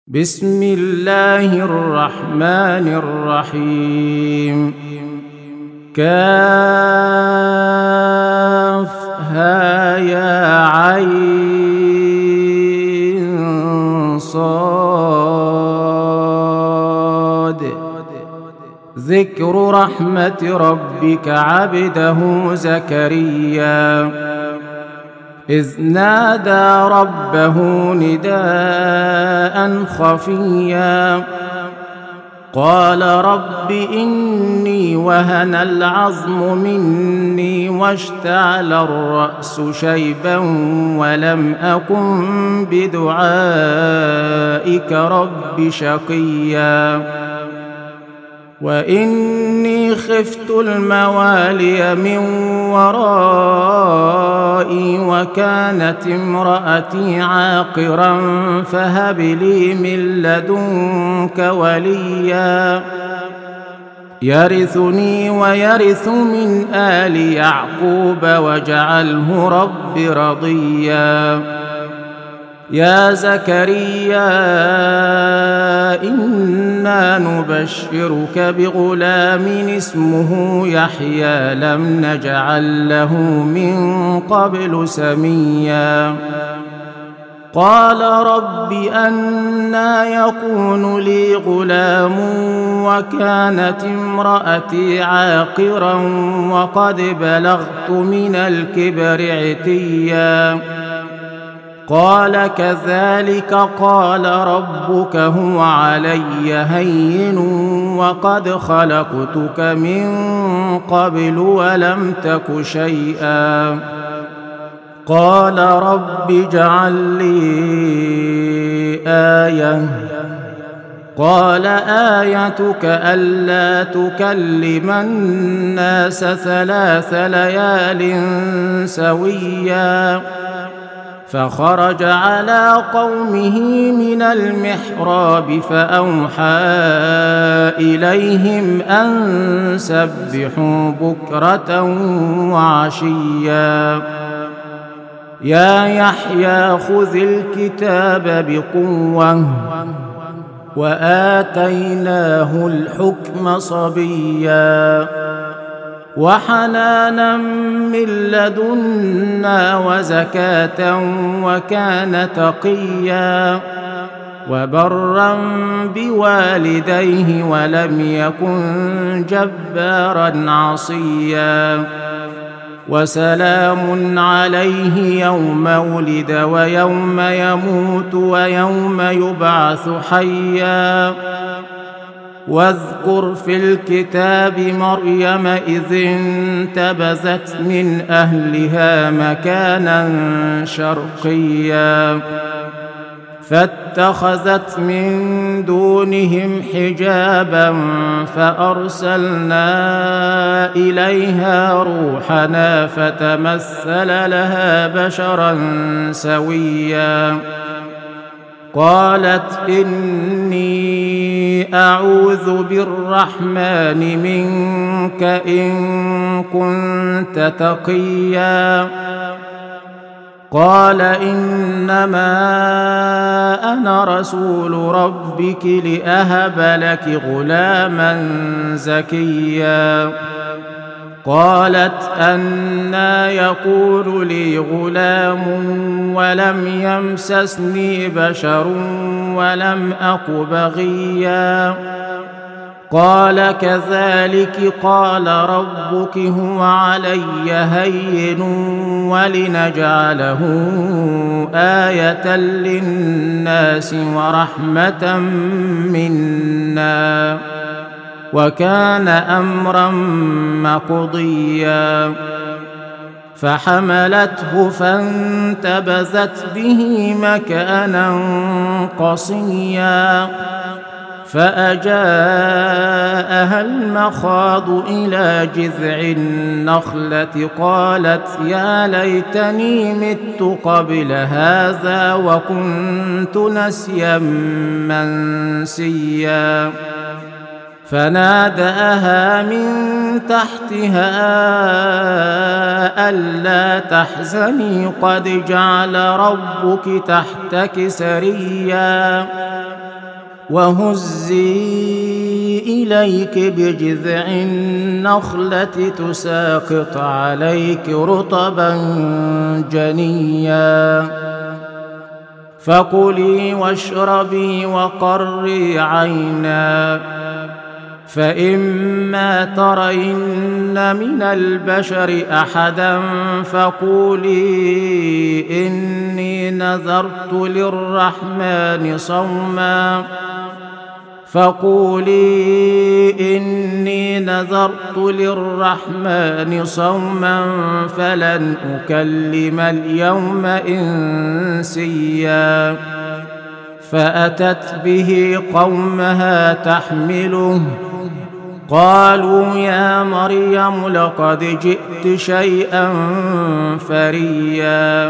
بسم الله الرحمن الرحيم. كافها يا عين صاد. ذكر رحمة ربك عبده زكريا إذ نادى ربه نداء خفيا قال رب إني وهن العظم مني واشتعل الرأس شيبا ولم أكن بدعائك رب شقيا وإني خفت الموالي من ورائي وكانت امرأتي عاقرا فهب لي من لدنك وليا يرثني ويرث من آل يعقوب واجعله رب رضيا. يا زكريا إنا نبشرك بغلام اسمه يحيى لم نجعل له من قبل سميا قال رب أنى يكون لي غلام وكانت امرأتي عاقرا وقد بلغت من الكبر عتيا قال كذلك قال ربك هو علي هين وقد خلقتك من قبل ولم تك شيئا قال رب اجعل لي آية قال آيتك ألا تكلم الناس 3 ليال سويا فخرج على قومه من المحراب فأوحى إليهم أن سبحوا بكرة وعشيا يا يحيى خذ الكتاب بقوة وآتيناه الحكم صبيا وحنانا من لدنا وزكاة وكان تقيا وبرا بوالديه ولم يكن جبارا عصيا وسلام عليه يوم ولد ويوم يموت ويوم يبعث حيا واذكر في الكتاب مريم إذ انتبذت من أهلها مكانا شرقيا فاتخذت من دونهم حجابا فأرسلنا إليها روحنا فتمثل لها بشرا سويا قالت إني أعوذ بالرحمن منك إن كنت تقيا قال إنما أنا رسول ربك لأهب لك غلاما زكيا قالت أنى يكون لي غلام ولم يمسسني بشر ولم أك بغيا قال كذلك قال ربك هو علي هين ولنجعله آية للناس ورحمة منا وكان أمرا مقضيا فحملته فانتبذت به مكانا قصيا فأجاءها المخاض إلى جذع النخلة قالت يا ليتني مت قبل هذا وكنت نسيا منسيا فناداها من تحتها ألا تحزني قد جعل ربك تحتك سريا وهزي إليك بجذع النخلة تساقط عليك رطبا جنيا فكلي واشربي وقري عينا فإما ترين من البشر أحدا فقولي إني نذرت للرحمن صوما فلن أكلم اليوم إنسيا فأتت به قومها تحمله قالوا يا مريم لقد جئت شيئا فريا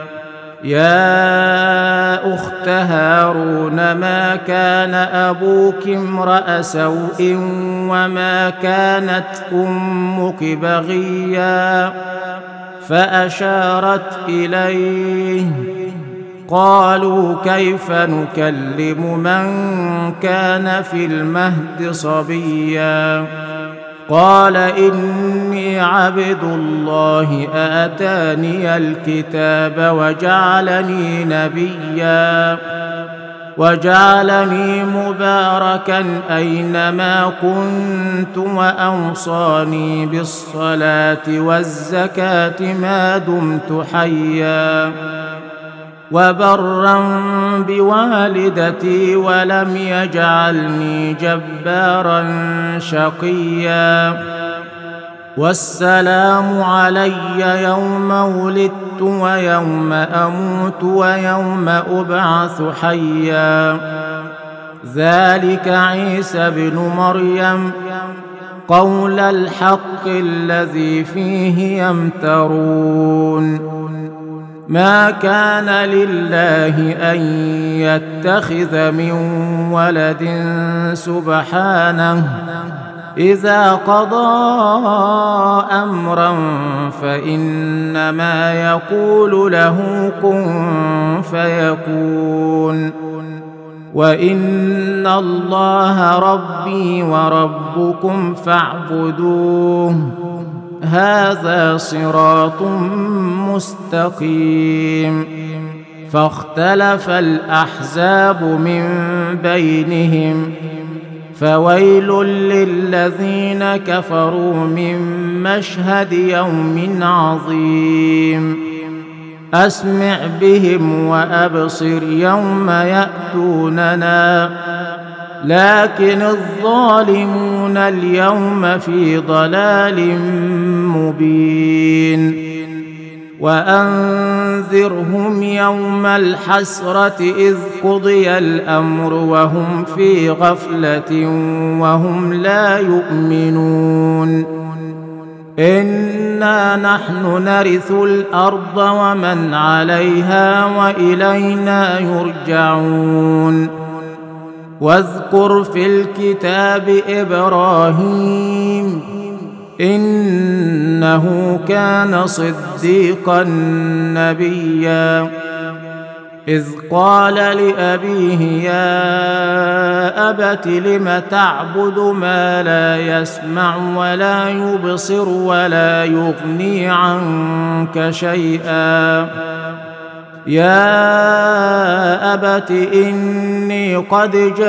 يا أخت هارون ما كان أبوك امرأ سوء وما كانت أمك بغيا فأشارت إليه قالوا كيف نكلم من كان في المهد صبيا قال إني عبد الله آتاني الكتاب وجعلني نبيا وجعلني مباركا أينما كنت وأوصاني بالصلاة والزكاة ما دمت حيا وبرا بوالدتي ولم يجعلني جبارا شقيا والسلام علي يوم ولدت ويوم أموت ويوم أبعث حيا ذلك عيسى بن مريم قول الحق الذي فيه يمترون ما كان لله أن يتخذ من ولد سبحانه إذا قضى أمرا فإنما يقول له كن فيكون وإن الله ربي وربكم فاعبدوه هذا صراط مستقيم فاختلف الأحزاب من بينهم فويل للذين كفروا من مشهد يوم عظيم أسمع بهم وأبصر يوم يأتوننا لكن الظالمون اليوم في ضلال مبين وأنذرهم يوم الحسرة إذ قضي الأمر وهم في غفلة وهم لا يؤمنون إنا نحن نرث الأرض ومن عليها وإلينا يرجعون واذكر في الكتاب إبراهيم إنه كان صديقا نبيا إذ قال لأبيه يا أبت لم تعبد ما لا يسمع ولا يبصر ولا يغني عنك شيئا يا أبت إني قد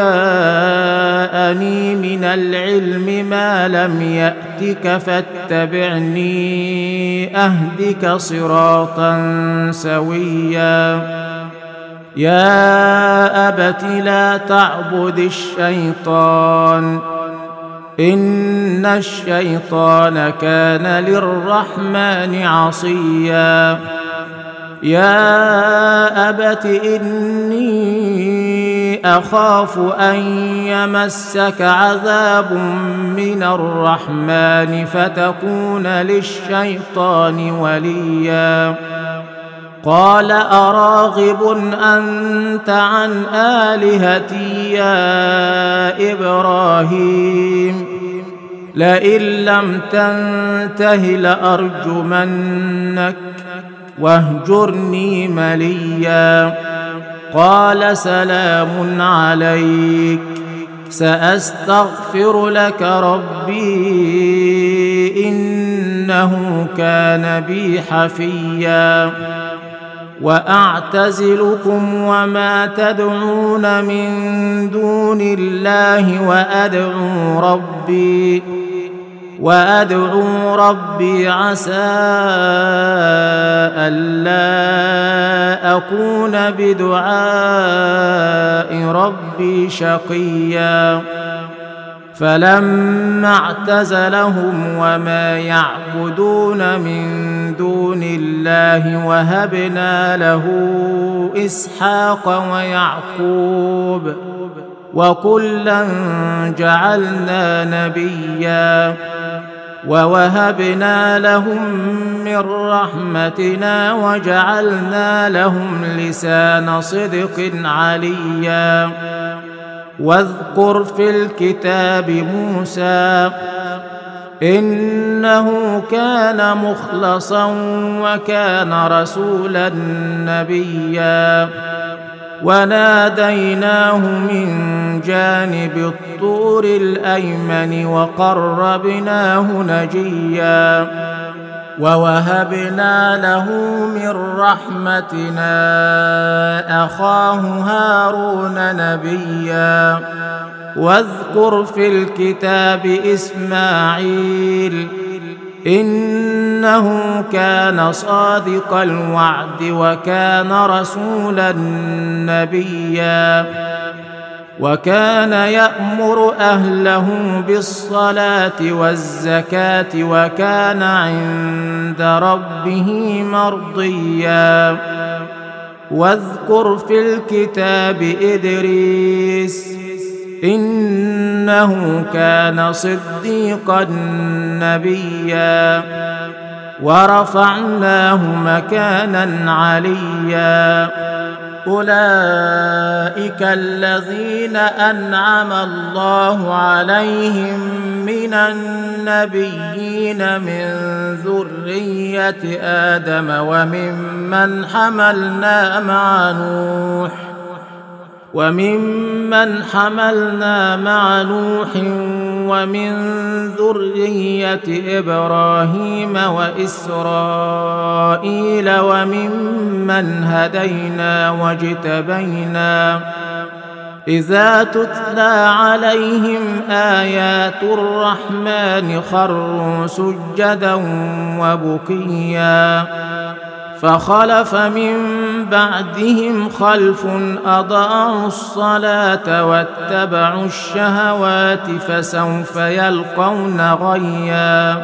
جاءني من العلم ما لم يأتك فاتبعني أهدك صراطا سويا يا أبت لا تعبد الشيطان إن الشيطان كان للرحمن عصيا يا أبت إني أخاف أن يمسك عذاب من الرحمن فتكون للشيطان وليا قال أراغب أنت عن آلهتي يا إبراهيم لئن لم تنته لأرجمنك واهجرني مليا قال سلام عليك سأستغفر لك ربي إنه كان بي حفيا وأعتزلكم وما تدعون من دون الله وأدعو ربي عسى ألا أكون بدعاء ربي شقيا فلما اعتزلهم وما يعبدون من دون الله وهبنا له إسحاق ويعقوب وكلا جعلنا نبيا ووهبنا لهم من رحمتنا وجعلنا لهم لسان صدق عليا واذكر في الكتاب موسى إنه كان مخلصا وكان رسولا نبيا وناديناه من جانب الطور الأيمن وقربناه نجيا ووهبنا له من رحمتنا أخاه هارون نبيا واذكر في الكتاب إسماعيل إنه كان صادق الوعد وكان رسولا نبيا وكان يأمر أهله بالصلاة والزكاة وكان عند ربه مرضيا واذكر في الكتاب إدريس إنه كان صديقا نبيا ورفعناه مكانا عليا أولئك الذين أنعم الله عليهم من النبيين من ذرية آدم وممن حملنا مع نوح ومن ذرية إبراهيم وإسرائيل وممن هدينا واجتبينا إذا تتلى عليهم آيات الرحمن خروا سجدا وبكيا فخلف من بعدهم خلف أضاعوا الصلاة واتبعوا الشهوات فسوف يلقون غيا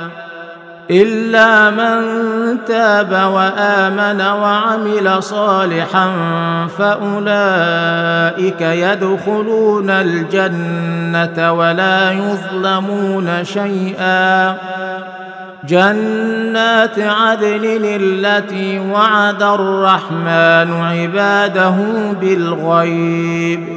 إلا من تاب وآمن وعمل صالحا فأولئك يدخلون الجنة ولا يظلمون شيئا جنات عدن التي وعد الرحمن عباده بالغيب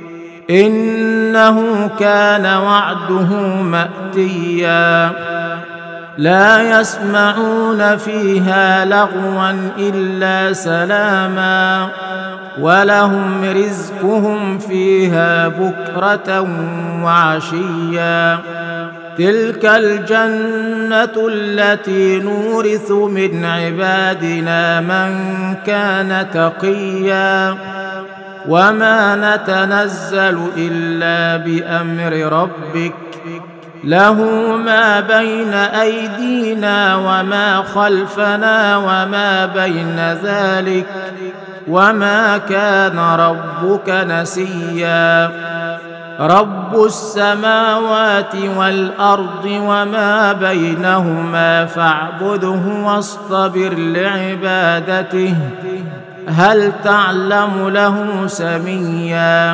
إنه كان وعده مأتيا لا يسمعون فيها لغوا إلا سلاما ولهم رزقهم فيها بكرة وعشيا تلك الجنة التي نورث من عبادنا من كان تقيا وما نتنزل إلا بأمر ربك له ما بين أيدينا وما خلفنا وما بين ذلك وما كان ربك نسيا رب السماوات والأرض وما بينهما فاعبده واصطبر لعبادته هل تعلم له سميا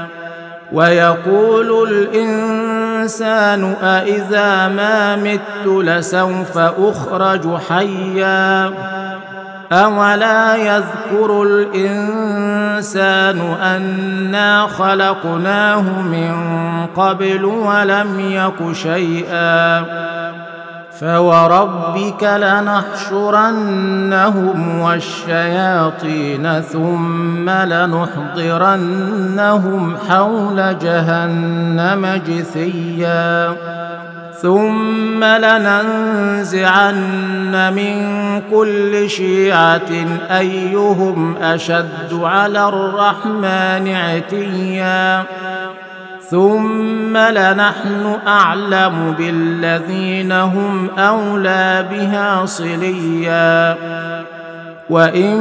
ويقول الإنسان أإذا ما مت لسوف أخرج حيا أولا يذكر الإنسان أنا خلقناه من قبل ولم يك شيئا فوربك لنحشرنهم والشياطين ثم لنحضرنهم حول جهنم جثيا ثم لننزعن من كل شيعة أيهم أشد على الرحمن عتيا ثم لنحن أعلم بالذين هم أولى بها صليا وإن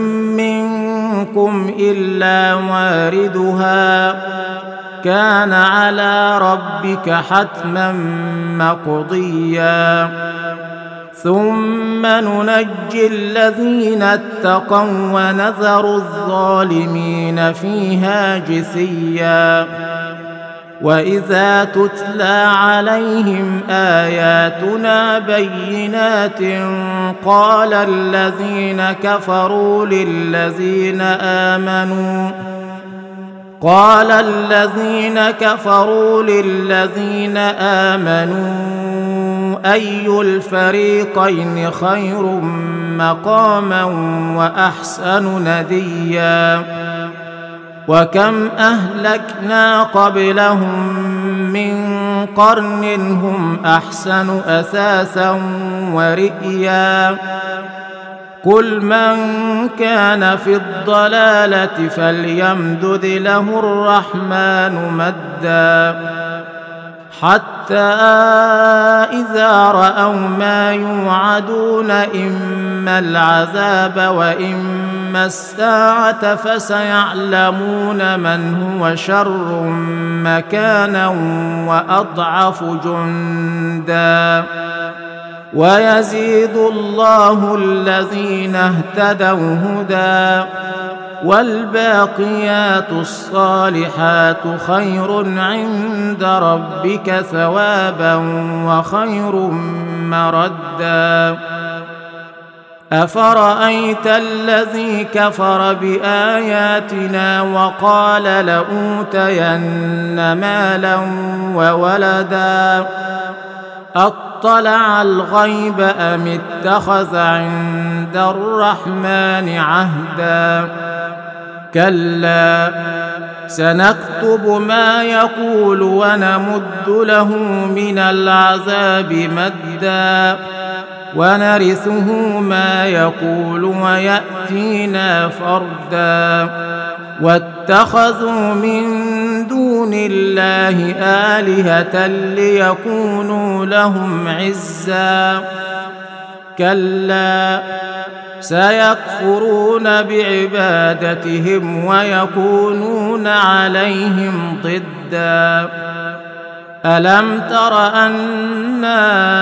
منكم إلا واردها كان على ربك حتما مقضيا ثم ننجي الذين اتقوا ونذر الظالمين فيها جثيا وإذا تتلى عليهم آياتنا بينات قال الذين كفروا للذين آمنوا أي الفريقين خير مقاما وأحسن نديا وكم أهلكنا قبلهم من قرن هم أحسن أثاثا ورئيا قل من كان في الضلالة فليمدد له الرحمن مدا حتى إذا رأوا ما يوعدون إما العذاب وإما الساعة فسيعلمون من هو شر مكانا وأضعف جندا ويزيد الله الذين اهتدوا هدى والباقيات الصالحات خير عند ربك ثوابا وخير مردا أفرأيت الذي كفر بآياتنا وقال لأوتين مالا وولدا أطلع الغيب أم اتخذ عند الرحمن عهدا كلا سنكتب ما يقول ونمد له من العذاب مدا ونرثه ما يقول ويأتينا فردا واتخذوا من دون الله آلهة ليكونوا لهم عزا كلا سيكفرون بعبادتهم ويكونون عليهم ضدا ألم تر أنا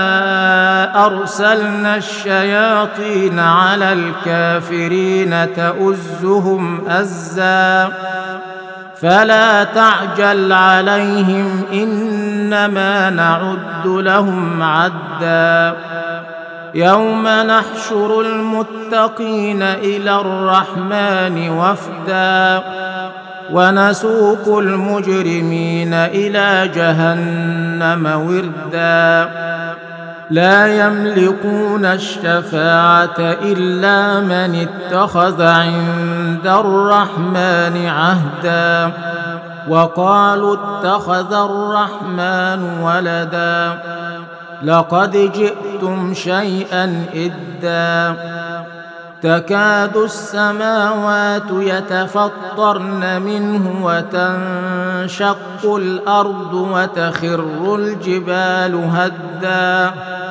أرسلنا الشياطين على الكافرين تؤزهم أزا فلا تعجل عليهم إنما نعد لهم عدا يوم نحشر المتقين إلى الرحمن وفدا ونسوق المجرمين إلى جهنم وردا لا يملكون الشفاعة إلا من اتخذ عند الرحمن عهدا وقالوا اتخذ الرحمن ولدا لقد جئتم شيئا إدا تكاد السماوات يتفطرن منه وتنشق الأرض وتخر الجبال هدا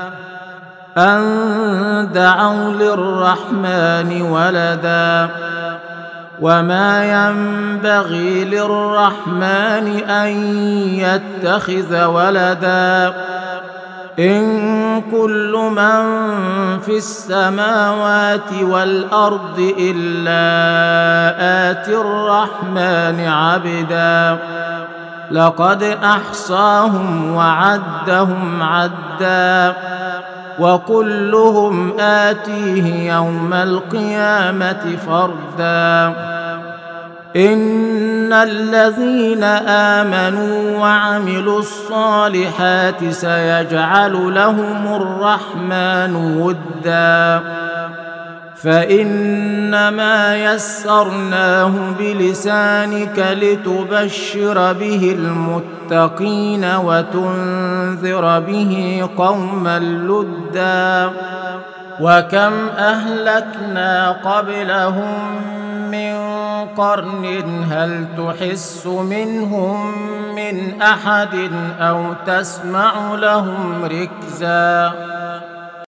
أن دعوا للرحمن ولدا وما ينبغي للرحمن أن يتخذ ولدا إن كل من في السماوات والأرض إلا آتي الرحمن عبدا لقد أحصاهم وعدهم عدا وكلهم آتيه يوم القيامة فردا إن الذين آمنوا وعملوا الصالحات سيجعل لهم الرحمن ودا فإنما يسرناه بلسانك لتبشر به المتقين وتنذر به قوما لدا وكم أهلكنا قبلهم من قرن هل تحس منهم من أحد أو تسمع لهم ركزا